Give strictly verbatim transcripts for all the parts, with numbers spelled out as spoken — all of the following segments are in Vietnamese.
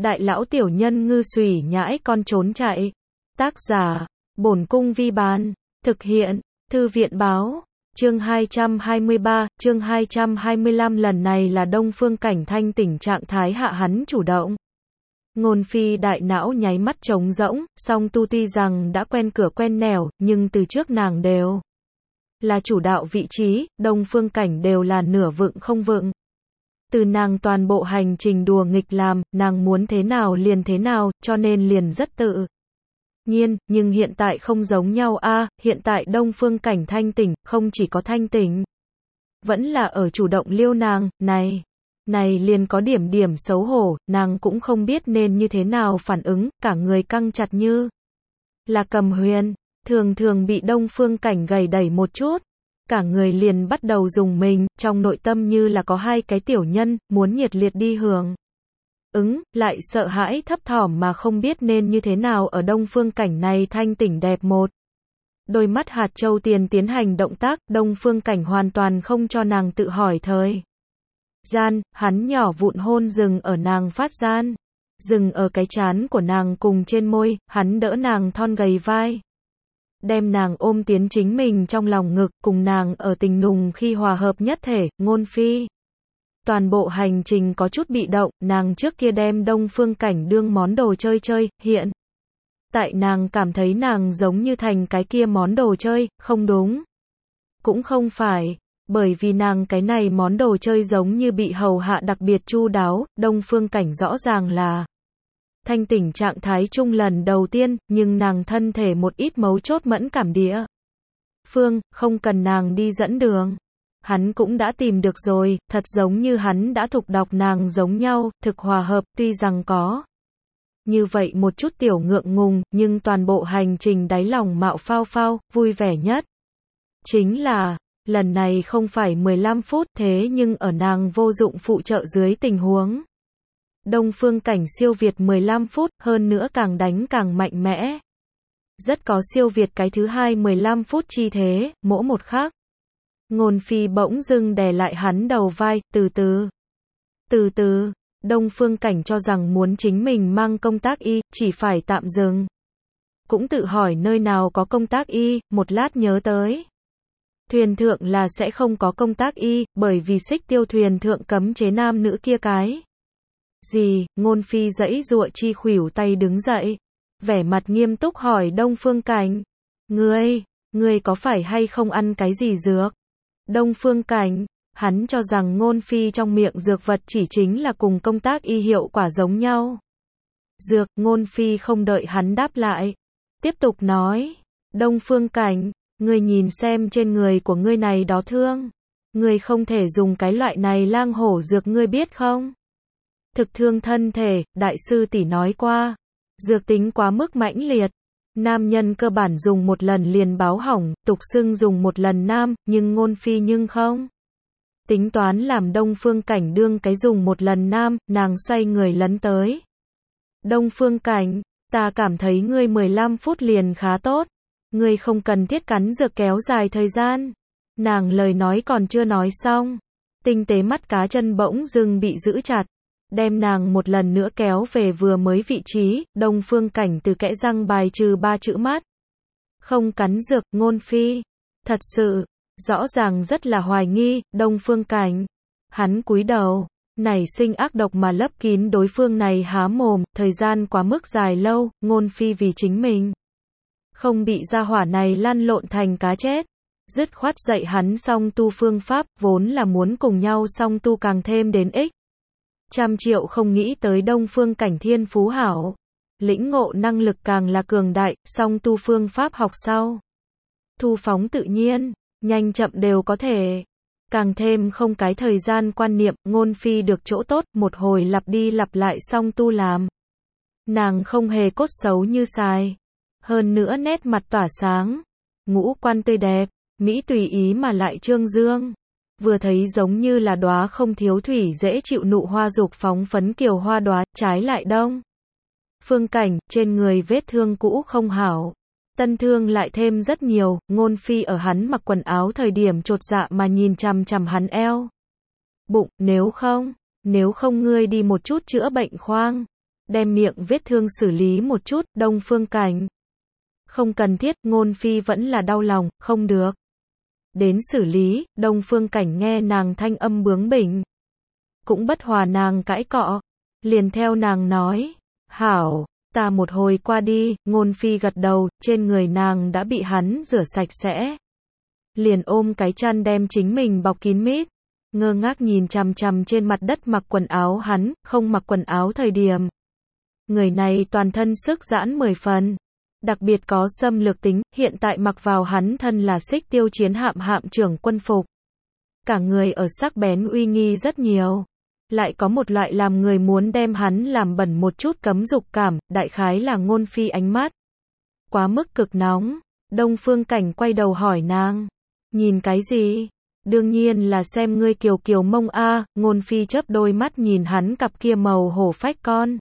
Đại lão tiểu nhân ngư xùy nhãi con trốn chạy. Tác giả, Bổn Cung Vi Bán. Thực hiện, Thư viện Báo. Chương hai trăm hai mươi ba, chương hai trăm hai mươi lăm lần này là Đông Phương Cảnh Thanh tỉnh trạng thái hạ hắn chủ động. Ngôn Phi đại não nháy mắt trống rỗng, song tu tuy rằng đã quen cửa quen nẻo, nhưng từ trước nàng đều là chủ đạo vị trí, Đông Phương Cảnh đều là nửa vựng không vựng. Từ nàng toàn bộ hành trình đùa nghịch làm, nàng muốn thế nào liền thế nào, cho nên liền rất tự nhiên, nhưng hiện tại không giống nhau a, à, hiện tại Đông Phương Cảnh thanh tỉnh, không chỉ có thanh tỉnh, vẫn là ở chủ động liêu nàng, này, này liền có điểm điểm xấu hổ, nàng cũng không biết nên như thế nào phản ứng, cả người căng chặt như là cầm huyền, thường thường bị Đông Phương Cảnh gầy đẩy một chút, cả người liền bắt đầu dùng mình, trong nội tâm như là có hai cái tiểu nhân, muốn nhiệt liệt đi hưởng ứng, lại sợ hãi thấp thỏm mà không biết nên như thế nào ở Đông Phương Cảnh này thanh tỉnh đẹp một. Đôi mắt hạt châu tiền tiến hành động tác, Đông Phương Cảnh hoàn toàn không cho nàng tự hỏi thời gian, hắn nhỏ vụn hôn dừng ở nàng phát gian, dừng ở cái trán của nàng cùng trên môi, hắn đỡ nàng thon gầy vai, đem nàng ôm tiến chính mình trong lòng ngực, cùng nàng ở tình nùng khi hòa hợp nhất thể. Ngôn Phi toàn bộ hành trình có chút bị động, nàng trước kia đem Đông Phương Cảnh đương món đồ chơi chơi, hiện tại nàng cảm thấy nàng giống như thành cái kia món đồ chơi, không đúng. Cũng không phải, bởi vì nàng cái này món đồ chơi giống như bị hầu hạ đặc biệt chu đáo, Đông Phương Cảnh rõ ràng là thanh tỉnh trạng thái chung lần đầu tiên, nhưng nàng thân thể một ít mấu chốt mẫn cảm địa phương, không cần nàng đi dẫn đường. Hắn cũng đã tìm được rồi, thật giống như hắn đã thục đọc nàng giống nhau, thực hòa hợp, tuy rằng có như vậy một chút tiểu ngượng ngùng, nhưng toàn bộ hành trình đáy lòng mạo phao phao, vui vẻ nhất chính là, lần này không phải mười lăm phút, thế nhưng ở nàng vô dụng phụ trợ dưới tình huống, Đông Phương Cảnh siêu việt mười lăm phút, hơn nữa càng đánh càng mạnh mẽ. Rất có siêu việt cái thứ hai mười lăm phút chi thế, mỗi một khắc. Ngôn Phi bỗng dưng đè lại hắn đầu vai, từ từ. Từ từ, Đông Phương Cảnh cho rằng muốn chính mình mang công tác y, chỉ phải tạm dừng. Cũng tự hỏi nơi nào có công tác y, một lát nhớ tới. Thuyền thượng là sẽ không có công tác y, bởi vì Xích Tiêu thuyền thượng cấm chế nam nữ kia cái. Gì? Ngôn Phi giãy giụa chi khuỷu tay đứng dậy, vẻ mặt nghiêm túc hỏi Đông Phương Cảnh, ngươi, ngươi có phải hay không ăn cái gì dược? Đông Phương Cảnh, hắn cho rằng Ngôn Phi trong miệng dược vật chỉ chính là cùng công tác y hiệu quả giống nhau. Dược, Ngôn Phi không đợi hắn đáp lại, tiếp tục nói, Đông Phương Cảnh, ngươi nhìn xem trên người của ngươi này đó thương, ngươi không thể dùng cái loại này lang hổ dược, ngươi biết không? Thực thương thân thể, đại sư tỷ nói qua, dược tính quá mức mãnh liệt. Nam nhân cơ bản dùng một lần liền báo hỏng, tục xưng dùng một lần nam, nhưng Ngôn Phi nhưng không. Tính toán làm Đông Phương Cảnh đương cái dùng một lần nam, nàng xoay người lấn tới. Đông Phương Cảnh, ta cảm thấy ngươi mười lăm phút liền khá tốt. Ngươi không cần thiết cắn dược kéo dài thời gian. Nàng lời nói còn chưa nói xong. Tinh tế mắt cá chân bỗng dưng bị giữ chặt. Đem nàng một lần nữa kéo về vừa mới vị trí, Đông Phương Cảnh từ kẽ răng bài trừ ba chữ mắt. Không cắn dược, Ngôn Phi. Thật sự, rõ ràng rất là hoài nghi, Đông Phương Cảnh. Hắn cúi đầu, nảy sinh ác độc mà lấp kín đối phương này há mồm, thời gian quá mức dài lâu, Ngôn Phi vì chính mình không bị gia hỏa này lăn lộn thành cá chết. Dứt khoát dạy hắn song tu phương pháp, vốn là muốn cùng nhau song tu càng thêm đến ích. Trăm triệu không nghĩ tới Đông Phương Cảnh thiên phú hảo, lĩnh ngộ năng lực càng là cường đại, song tu phương pháp học sau. Thu phóng tự nhiên, nhanh chậm đều có thể. Càng thêm không cái thời gian quan niệm, Ngôn Phi được chỗ tốt, một hồi lặp đi lặp lại song tu làm. Nàng không hề cốt xấu như xài. Hơn nữa nét mặt tỏa sáng, ngũ quan tươi đẹp, mỹ tùy ý mà lại trương dương. Vừa thấy giống như là đóa không thiếu thủy dễ chịu nụ hoa dục phóng phấn kiều hoa đóa, trái lại Đông Phương Cảnh, trên người vết thương cũ không hảo. Tân thương lại thêm rất nhiều, Ngôn Phi ở hắn mặc quần áo thời điểm chột dạ mà nhìn chằm chằm hắn eo. Bụng, nếu không, nếu không ngươi đi một chút chữa bệnh khoang. đem miệng vết thương xử lý một chút, Đông Phương Cảnh. Không cần thiết, Ngôn Phi vẫn là đau lòng, không được. Đến xử lý, Đông Phương Cảnh nghe nàng thanh âm bướng bỉnh. Cũng bất hòa nàng cãi cọ. Liền theo nàng nói, hảo, ta một hồi qua đi, Ngôn Phi gật đầu, trên người nàng đã bị hắn rửa sạch sẽ. Liền ôm cái chăn đem chính mình bọc kín mít. Ngơ ngác nhìn chằm chằm trên mặt đất mặc quần áo hắn, không mặc quần áo thời điểm. Người này toàn thân sức giãn mười phần. Đặc biệt có xâm lược tính, hiện tại mặc vào hắn thân là Xích Tiêu chiến hạm hạm trưởng quân phục. Cả người ở sắc bén uy nghi rất nhiều. Lại có một loại làm người muốn đem hắn làm bẩn một chút cấm dục cảm, đại khái là Ngôn Phi ánh mắt. Quá mức cực nóng. Đông Phương Cảnh quay đầu hỏi nàng. Nhìn cái gì? Đương nhiên là xem ngươi kiều kiều mông a. Ngôn Phi chớp đôi mắt nhìn hắn cặp kia màu hổ phách con.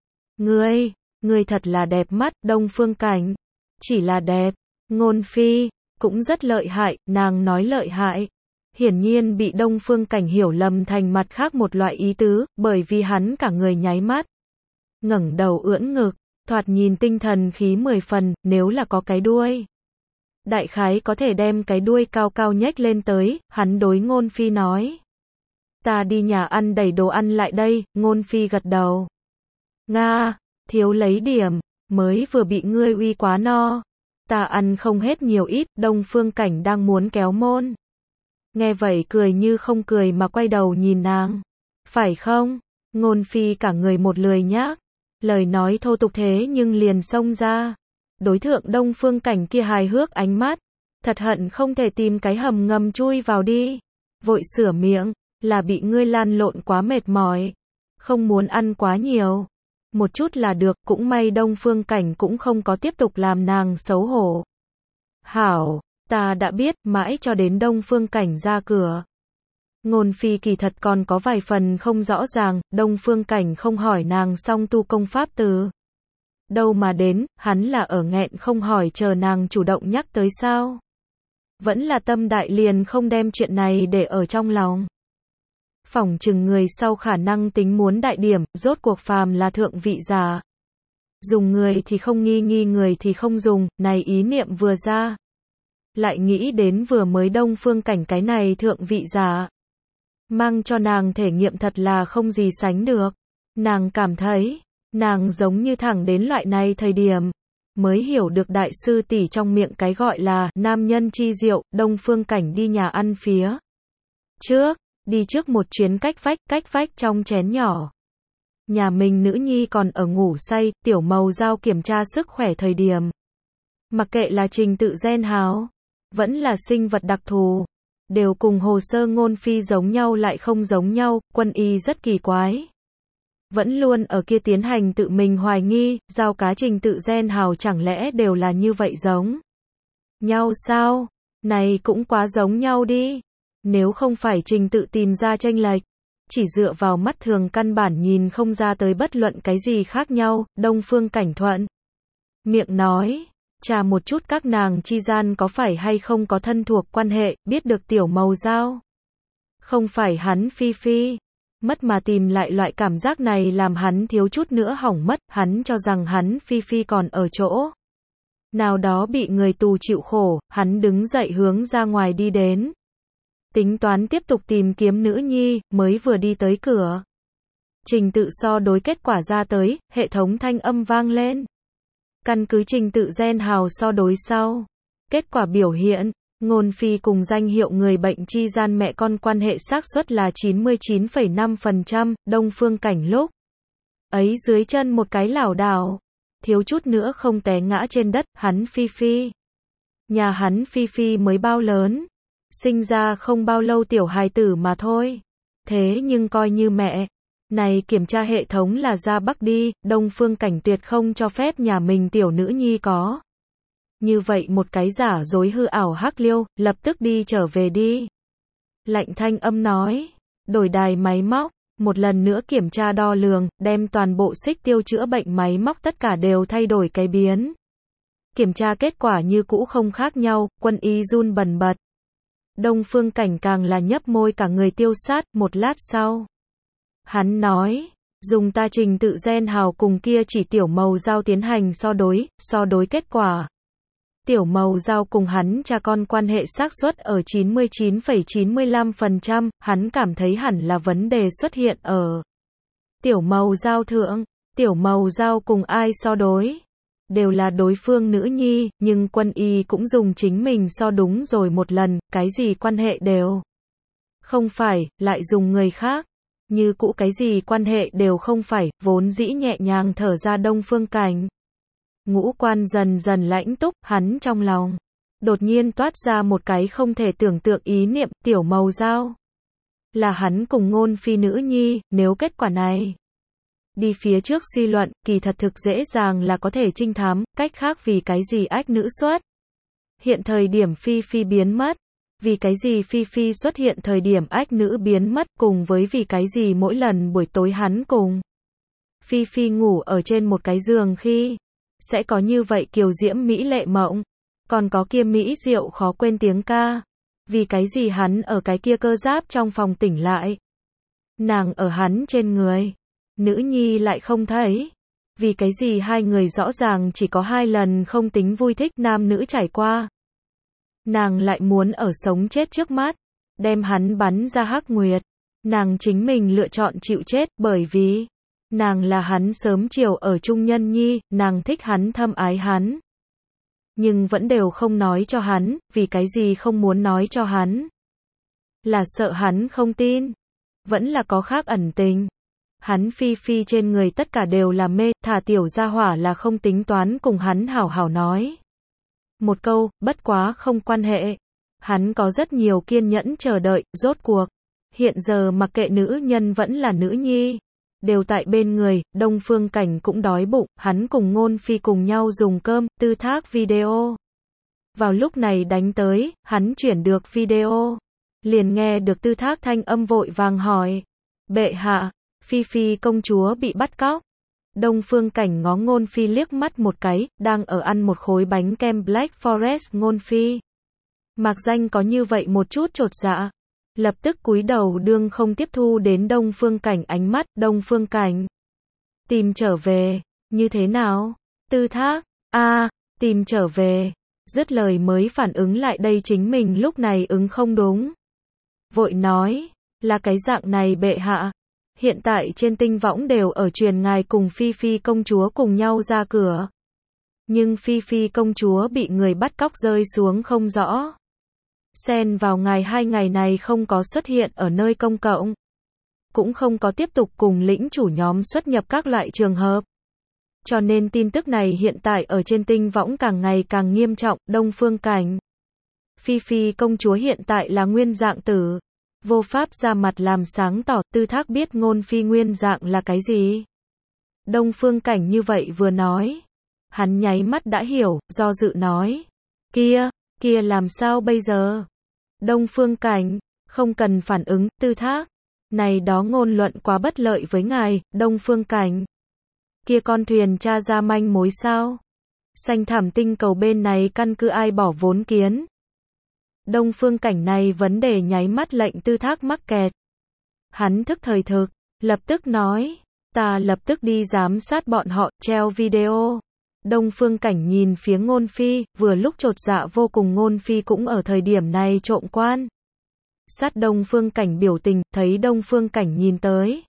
Ngươi, ngươi thật là đẹp mắt, Đông Phương Cảnh. Chỉ là đẹp. Ngôn Phi, cũng rất lợi hại, nàng nói lợi hại. Hiển nhiên bị Đông Phương Cảnh hiểu lầm thành mặt khác một loại ý tứ, bởi vì hắn cả người nháy mắt. Ngẩng đầu ưỡn ngực, thoạt nhìn tinh thần khí mười phần, nếu là có cái đuôi. Đại khái có thể đem cái đuôi cao cao nhếch lên tới, hắn đối Ngôn Phi nói. Ta đi nhà ăn đẩy đồ ăn lại đây, Ngôn Phi gật đầu. Nga, thiếu lấy điểm, mới vừa bị ngươi uy quá no. Ta ăn không hết nhiều ít, Đông Phương Cảnh đang muốn kéo môn. Nghe vậy cười như không cười mà quay đầu nhìn nàng. Phải không? Ngôn Phi cả người một lười nhác. Lời nói thô tục thế nhưng liền xông ra. Đối thượng Đông Phương Cảnh kia hài hước ánh mắt. Thật hận không thể tìm cái hầm ngầm chui vào đi. Vội sửa miệng, là bị ngươi lan lộn quá mệt mỏi. Không muốn ăn quá nhiều. Một chút là được, cũng may Đông Phương Cảnh cũng không có tiếp tục làm nàng xấu hổ. Hảo, ta đã biết, mãi cho đến Đông Phương Cảnh ra cửa. Ngôn Phi kỳ thật còn có vài phần không rõ ràng, Đông Phương Cảnh không hỏi nàng song tu công pháp từ. Đâu mà đến, hắn là ở nghẹn không hỏi chờ nàng chủ động nhắc tới sao. Vẫn là tâm đại liền không đem chuyện này để ở trong lòng. Phỏng chừng người sau khả năng tính muốn đại điểm, rốt cuộc phàm là thượng vị giả. Dùng người thì không nghi nghi người thì không dùng, này ý niệm vừa ra. Lại nghĩ đến vừa mới Đông Phương Cảnh cái này thượng vị giả. Mang cho nàng thể nghiệm thật là không gì sánh được. Nàng cảm thấy, nàng giống như thẳng đến loại này thời điểm. Mới hiểu được đại sư tỷ trong miệng cái gọi là nam nhân chi diệu, Đông Phương Cảnh đi nhà ăn phía trước. Đi trước một chuyến cách vách, cách vách trong chén nhỏ. Nhà mình nữ nhi còn ở ngủ say, Tiểu Màu Dao kiểm tra sức khỏe thời điểm. Mặc kệ là trình tự gen háo, vẫn là sinh vật đặc thù, đều cùng hồ sơ Ngôn Phi giống nhau lại không giống nhau, Quân Y rất kỳ quái. Vẫn luôn ở kia tiến hành tự mình hoài nghi, giao cá trình tự gen hào chẳng lẽ đều là như vậy giống nhau sao? Này cũng quá giống nhau đi. Nếu không phải trình tự tìm ra chênh lệch, chỉ dựa vào mắt thường căn bản nhìn không ra tới bất luận cái gì khác nhau, Đông Phương Cảnh thuận miệng nói, trà một chút các nàng chi gian có phải hay không có thân thuộc quan hệ, biết được Tiểu Màu Dao. Không phải hắn Phi Phi, mất mà tìm lại loại cảm giác này làm hắn thiếu chút nữa hỏng mất, hắn cho rằng hắn Phi Phi còn ở chỗ nào đó bị người tù chịu khổ, hắn đứng dậy hướng ra ngoài đi đến. Tính toán tiếp tục tìm kiếm nữ nhi, mới vừa đi tới cửa. Trình tự so đối kết quả ra tới, hệ thống thanh âm vang lên. Căn cứ trình tự gen hào so đối sau. Kết quả biểu hiện, Ngôn Phi cùng danh hiệu người bệnh chi gian mẹ con quan hệ xác suất là chín mươi chín phẩy năm phần trăm, Đông Phương Cảnh lúc ấy dưới chân một cái lảo đảo, thiếu chút nữa không té ngã trên đất, hắn Phi Phi. Nhà hắn Phi Phi mới bao lớn? Sinh ra không bao lâu tiểu hài tử mà thôi. Thế nhưng coi như mẹ. Này kiểm tra hệ thống là ra Bắc đi, Đông Phương Cảnh tuyệt không cho phép nhà mình tiểu nữ nhi có. Như vậy một cái giả dối hư ảo hắc liêu, lập tức đi trở về đi. Lạnh thanh âm nói, đổi đài máy móc, một lần nữa kiểm tra đo lường, đem toàn bộ Xích Tiêu chữa bệnh máy móc tất cả đều thay đổi cái biến. Kiểm tra kết quả như cũ không khác nhau, Quân Y run bần bật. Đông Phương Cảnh càng là nhấp môi cả người tiêu sát, một lát sau. Hắn nói, dùng ta trình tự gen hào cùng kia chỉ tiểu màu dao tiến hành so đối, so đối kết quả. Tiểu màu dao cùng hắn cha con quan hệ xác suất ở chín mươi chín phẩy chín mươi lăm phần trăm, hắn cảm thấy hẳn là vấn đề xuất hiện ở tiểu màu dao thượng. Tiểu màu dao cùng ai so đối? Đều là đối phương nữ nhi, nhưng Quân Y cũng dùng chính mình so đúng rồi một lần, cái gì quan hệ đều không phải, lại dùng người khác. Như cũ cái gì quan hệ đều không phải, vốn dĩ nhẹ nhàng thở ra Đông Phương Cảnh. Ngũ quan dần dần lãnh túc, hắn trong lòng đột nhiên toát ra một cái không thể tưởng tượng ý niệm, tiểu màu dao là hắn cùng Ngôn Phi nữ nhi, nếu kết quả này đi phía trước suy luận, kỳ thật thực dễ dàng là có thể trinh thám, cách khác vì cái gì ách nữ xuất hiện thời điểm Phi Phi biến mất, vì cái gì Phi Phi xuất hiện thời điểm ách nữ biến mất, cùng với vì cái gì mỗi lần buổi tối hắn cùng Phi Phi ngủ ở trên một cái giường khi sẽ có như vậy kiều diễm mỹ lệ mộng, còn có kia mỹ diệu khó quên tiếng ca, vì cái gì hắn ở cái kia cơ giáp trong phòng tỉnh lại, nàng ở hắn trên người, nữ nhi lại không thấy, vì cái gì hai người rõ ràng chỉ có hai lần không tính vui thích nam nữ trải qua, nàng lại muốn ở sống chết trước mắt, đem hắn bắn ra hắc nguyệt, nàng chính mình lựa chọn chịu chết, bởi vì nàng là hắn sớm chiều ở chung nhân nhi, nàng thích hắn thâm ái hắn. Nhưng vẫn đều không nói cho hắn, vì cái gì không muốn nói cho hắn? Là sợ hắn không tin? Vẫn là có khác ẩn tình? Hắn Phi Phi trên người tất cả đều là mê, thả tiểu gia hỏa là không tính toán cùng hắn hảo hảo nói. Một câu, bất quá không quan hệ. Hắn có rất nhiều kiên nhẫn chờ đợi, rốt cuộc. Hiện giờ mặc kệ nữ nhân vẫn là nữ nhi. Đều tại bên người, Đông Phương Cảnh cũng đói bụng, hắn cùng Ngôn Phi cùng nhau dùng cơm, Tư Thác video. Vào lúc này đánh tới, hắn chuyển được video. Liền nghe được Tư Thác thanh âm vội vàng hỏi. Bệ hạ, Phi Phi công chúa bị bắt cóc. Đông Phương Cảnh ngó Ngôn Phi liếc mắt một cái, đang ở ăn một khối bánh kem Black Forest. Ngôn Phi mặc danh có như vậy một chút chột dạ. Lập tức cúi đầu đương không tiếp thu đến Đông Phương Cảnh ánh mắt. Đông Phương Cảnh tìm trở về, như thế nào? Tư Thác, a à, tìm trở về. Dứt lời mới phản ứng lại đây chính mình lúc này ứng không đúng. Vội nói, là cái dạng này bệ hạ. Hiện tại trên tinh võng đều ở truyền ngài cùng Phi Phi công chúa cùng nhau ra cửa. Nhưng Phi Phi công chúa bị người bắt cóc rơi xuống không rõ. Xen vào ngài hai ngày này không có xuất hiện ở nơi công cộng. Cũng không có tiếp tục cùng lĩnh chủ nhóm xuất nhập các loại trường hợp. Cho nên tin tức này hiện tại ở trên tinh võng càng ngày càng nghiêm trọng. Đông Phương Cảnh, Phi Phi công chúa hiện tại là nguyên dạng tử. Vô pháp ra mặt làm sáng tỏ. Tư Thác biết Ngôn Phi nguyên dạng là cái gì. Đông Phương Cảnh như vậy vừa nói. Hắn nháy mắt đã hiểu, do dự nói. Kia, kia làm sao bây giờ? Đông Phương Cảnh, không cần phản ứng. Tư Thác, này đó ngôn luận quá bất lợi với ngài. Đông Phương Cảnh, kia con thuyền tra ra manh mối sao? Xanh thảm tinh cầu bên này căn cứ ai bỏ vốn kiến? Đông Phương Cảnh này vấn đề nháy mắt lệnh Tư Thác mắc kẹt. Hắn thức thời thực, lập tức nói, ta lập tức đi giám sát bọn họ, treo video. Đông Phương Cảnh nhìn phía Ngôn Phi, vừa lúc chột dạ vô cùng. Ngôn Phi cũng ở thời điểm này trộm quan sát Đông Phương Cảnh biểu tình, thấy Đông Phương Cảnh nhìn tới.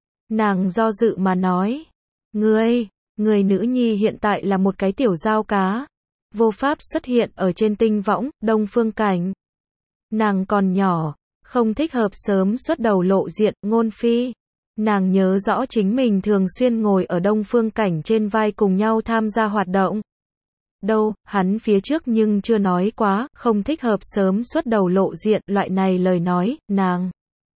Nàng do dự mà nói, ngươi, người nữ nhi hiện tại là một cái tiểu dao cá. Vô pháp xuất hiện ở trên tinh võng. Đông Phương Cảnh, nàng còn nhỏ, không thích hợp sớm xuất đầu lộ diện. Ngôn Phi, nàng nhớ rõ chính mình thường xuyên ngồi ở Đông Phương Cảnh trên vai cùng nhau tham gia hoạt động. Đâu, hắn phía trước nhưng chưa nói quá, không thích hợp sớm xuất đầu lộ diện, loại này lời nói. Nàng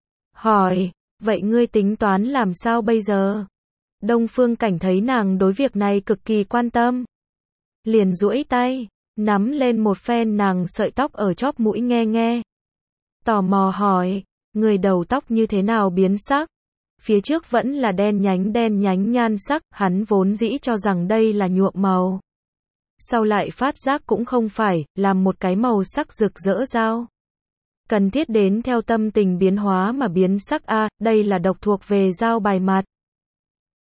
hỏi, vậy ngươi tính toán làm sao bây giờ? Đông Phương Cảnh thấy nàng đối việc này cực kỳ quan tâm. Liền duỗi tay, nắm lên một phen nàng sợi tóc ở chóp mũi nghe nghe. Tò mò hỏi, người đầu tóc như thế nào biến sắc? Phía trước vẫn là đen nhánh đen nhánh nhan sắc, hắn vốn dĩ cho rằng đây là nhuộm màu. Sau lại phát giác cũng không phải, làm một cái màu sắc rực rỡ dao. Cần thiết đến theo tâm tình biến hóa mà biến sắc a, à, đây là độc thuộc về dao bài mặt.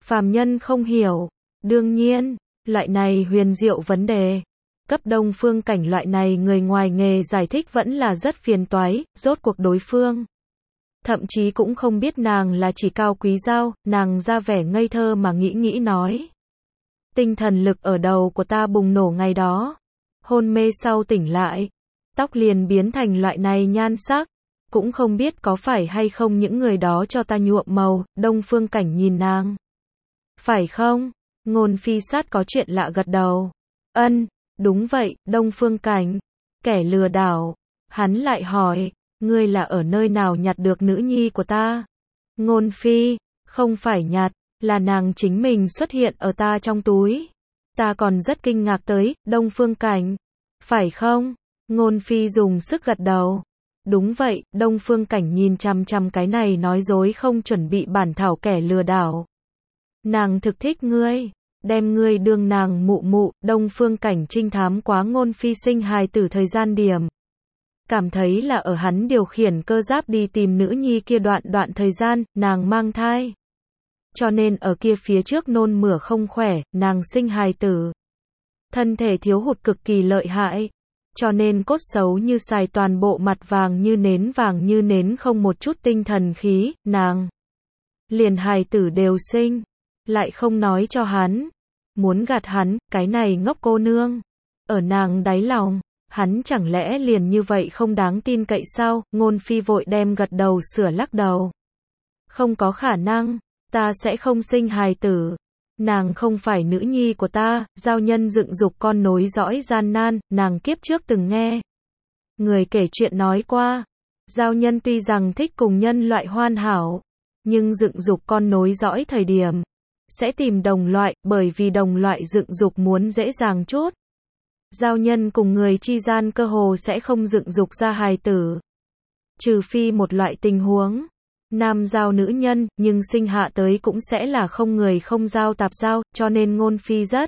phàm nhân không hiểu. Đương nhiên, loại này huyền diệu vấn đề, cấp Đông Phương Cảnh loại này người ngoài nghề giải thích vẫn là rất phiền toái, rốt cuộc đối phương thậm chí cũng không biết nàng là chỉ Cao Quý Dao, nàng ra vẻ ngây thơ mà nghĩ nghĩ nói. Tinh thần lực ở đầu của ta bùng nổ ngày đó, hôn mê sau tỉnh lại, tóc liền biến thành loại này nhan sắc, cũng không biết có phải hay không những người đó cho ta nhuộm màu. Đông Phương Cảnh nhìn nàng. Phải không? Ngôn Phi Sát có chuyện lạ gật đầu. Ân, đúng vậy, Đông Phương Cảnh. Kẻ lừa đảo. Hắn lại hỏi, ngươi là ở nơi nào nhặt được nữ nhi của ta? Ngôn Phi, không phải nhặt, là nàng chính mình xuất hiện ở ta trong túi. Ta còn rất kinh ngạc tới, Đông Phương Cảnh. Phải không? Ngôn Phi dùng sức gật đầu. Đúng vậy, Đông Phương Cảnh nhìn chằm chằm cái này nói dối không chuẩn bị bản thảo kẻ lừa đảo. Nàng thực thích ngươi, đem ngươi đương nàng mụ mụ. Đông Phương Cảnh trinh thám quá Ngôn Phi sinh hài tử thời gian điểm. Cảm thấy là ở hắn điều khiển cơ giáp đi tìm nữ nhi kia đoạn đoạn thời gian, nàng mang thai. Cho nên ở kia phía trước nôn mửa không khỏe, nàng sinh hài tử. Thân thể thiếu hụt cực kỳ lợi hại. Cho nên cốt xấu như xài toàn bộ mặt vàng như nến vàng như nến không một chút tinh thần khí, nàng liền hài tử đều sinh, lại không nói cho hắn, muốn gạt hắn, cái này ngốc cô nương. Ở nàng đáy lòng, hắn chẳng lẽ liền như vậy không đáng tin cậy sao? Ngôn Phi vội đem gật đầu sửa lắc đầu. Không có khả năng, ta sẽ không sinh hài tử. Nàng không phải nữ nhi của ta, giao nhân dựng dục con nối dõi gian nan, nàng kiếp trước từng nghe người kể chuyện nói qua. Giao nhân tuy rằng thích cùng nhân loại hoàn hảo, nhưng dựng dục con nối dõi thời điểm sẽ tìm đồng loại, bởi vì đồng loại dựng dục muốn dễ dàng chút. Giao nhân cùng người chi gian cơ hồ sẽ không dựng dục ra hài tử. Trừ phi một loại tình huống, nam giao nữ nhân, nhưng sinh hạ tới cũng sẽ là không người không giao tạp giao, cho nên Ngôn Phi rất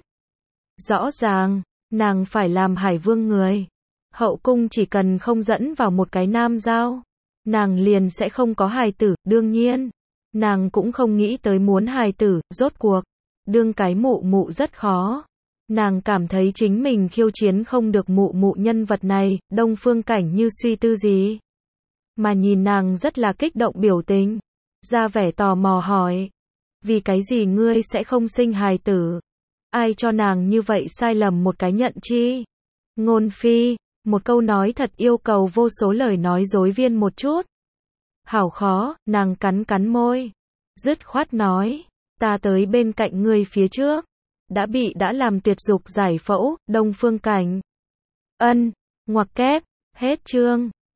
rõ ràng, nàng phải làm Hải Vương người. Hậu cung chỉ cần không dẫn vào một cái nam giao, nàng liền sẽ không có hài tử. Đương nhiên, nàng cũng không nghĩ tới muốn hài tử, rốt cuộc đương cái mụ mụ rất khó. Nàng cảm thấy chính mình khiêu chiến không được mụ mụ nhân vật này. Đông Phương Cảnh như suy tư gì mà nhìn nàng rất là kích động biểu tình, ra vẻ tò mò hỏi, vì cái gì ngươi sẽ không sinh hài tử? Ai cho nàng như vậy sai lầm một cái nhận chi? Ngôn Phi, một câu nói thật yêu cầu vô số lời nói dối viên một chút. Hảo khó, nàng cắn cắn môi, dứt khoát nói, ta tới bên cạnh ngươi phía trước, đã bị đã làm tuyệt dục giải phẫu. Đông Phương Cảnh. Ân, ngoặc kép, hết chương.